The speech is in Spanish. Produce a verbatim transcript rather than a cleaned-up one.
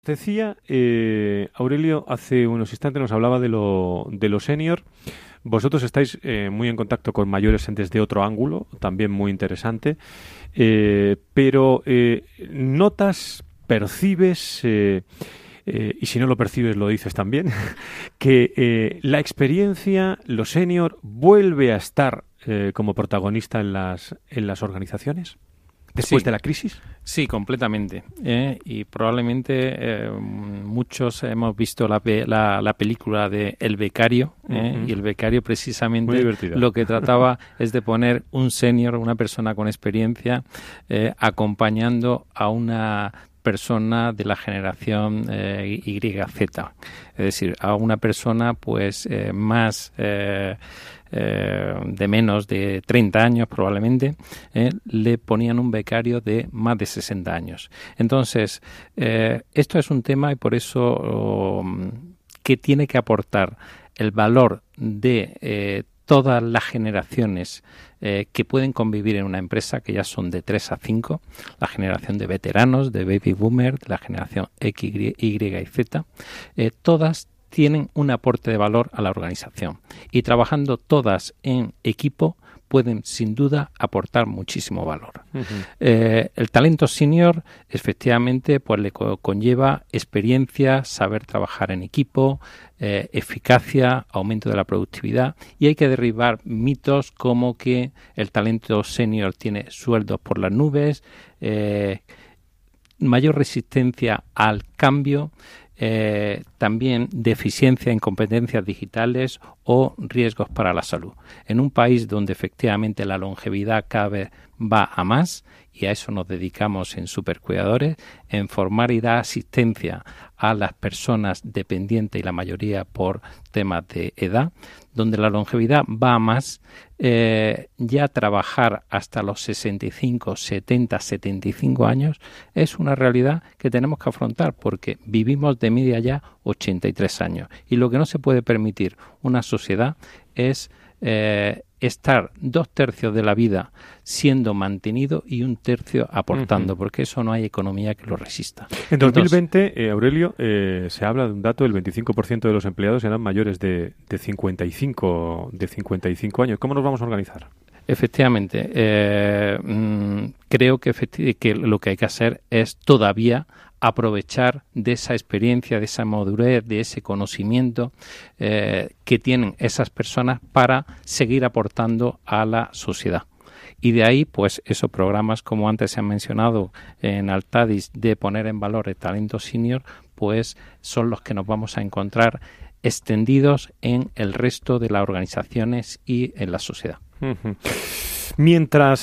Decía, eh, Aurelio, hace unos instantes nos hablaba de lo, de lo senior. Vosotros estáis eh, muy en contacto con mayores desde otro ángulo, también muy interesante. Eh, pero eh, notas, percibes, eh, eh, y si no lo percibes lo dices también, que eh, la experiencia, lo senior, vuelve a estar eh, como protagonista en las, en las organizaciones después Sí. de la crisis. Sí, completamente. ¿eh? Y probablemente eh, muchos hemos visto la, pe- la, la película de El Becario, ¿eh? Uh-huh. Y El Becario precisamente Muy divertida. lo que trataba es de poner un senior, una persona con experiencia, eh, acompañando a una persona de la generación eh, Y Z, es decir, a una persona pues eh, más eh, eh, de menos de treinta años probablemente, eh, le ponían un becario de más de sesenta años. Entonces, eh, esto es un tema y por eso oh, que tiene que aportar el valor de eh, todas las generaciones eh, que pueden convivir en una empresa, que ya son de tres a cinco, la generación de veteranos, de baby boomer, de la generación X, Y y Z, eh, todas tienen un aporte de valor a la organización y trabajando todas en equipo pueden sin duda aportar muchísimo valor. Uh-huh. Eh, el talento senior efectivamente pues le co- conlleva experiencia, saber trabajar en equipo, eh, eficacia, aumento de la productividad y hay que derribar mitos como que el talento senior tiene sueldos por las nubes, eh, mayor resistencia al cambio, Eh, también deficiencia en competencias digitales o riesgos para la salud. En un país donde efectivamente la longevidad cada vez va a más, y a eso nos dedicamos en Supercuidadores, en formar y dar asistencia a las personas dependientes y la mayoría por temas de edad, donde la longevidad va a más, eh, ya trabajar hasta los sesenta y cinco, setenta, setenta y cinco años es una realidad que tenemos que afrontar porque vivimos de media ya ochenta y tres años y lo que no se puede permitir una sociedad es eh, estar dos tercios de la vida siendo mantenido y un tercio aportando, uh-huh. porque eso no hay economía que lo resista. En dos mil veinte, Entonces, eh, Aurelio, eh, se habla de un dato, el veinticinco por ciento de los empleados eran mayores de, de, cincuenta y cinco, de cincuenta y cinco años. ¿Cómo nos vamos a organizar? Efectivamente, eh, mmm, creo que, efecti- que lo que hay que hacer es todavía aprovechar de esa experiencia, de esa madurez, de ese conocimiento eh, que tienen esas personas para seguir aportando a la sociedad. Y de ahí, pues, esos programas, como antes se han mencionado en Altadis, de poner en valor el talento senior, pues son los que nos vamos a encontrar extendidos en el resto de las organizaciones y en la sociedad. Uh-huh. Mientras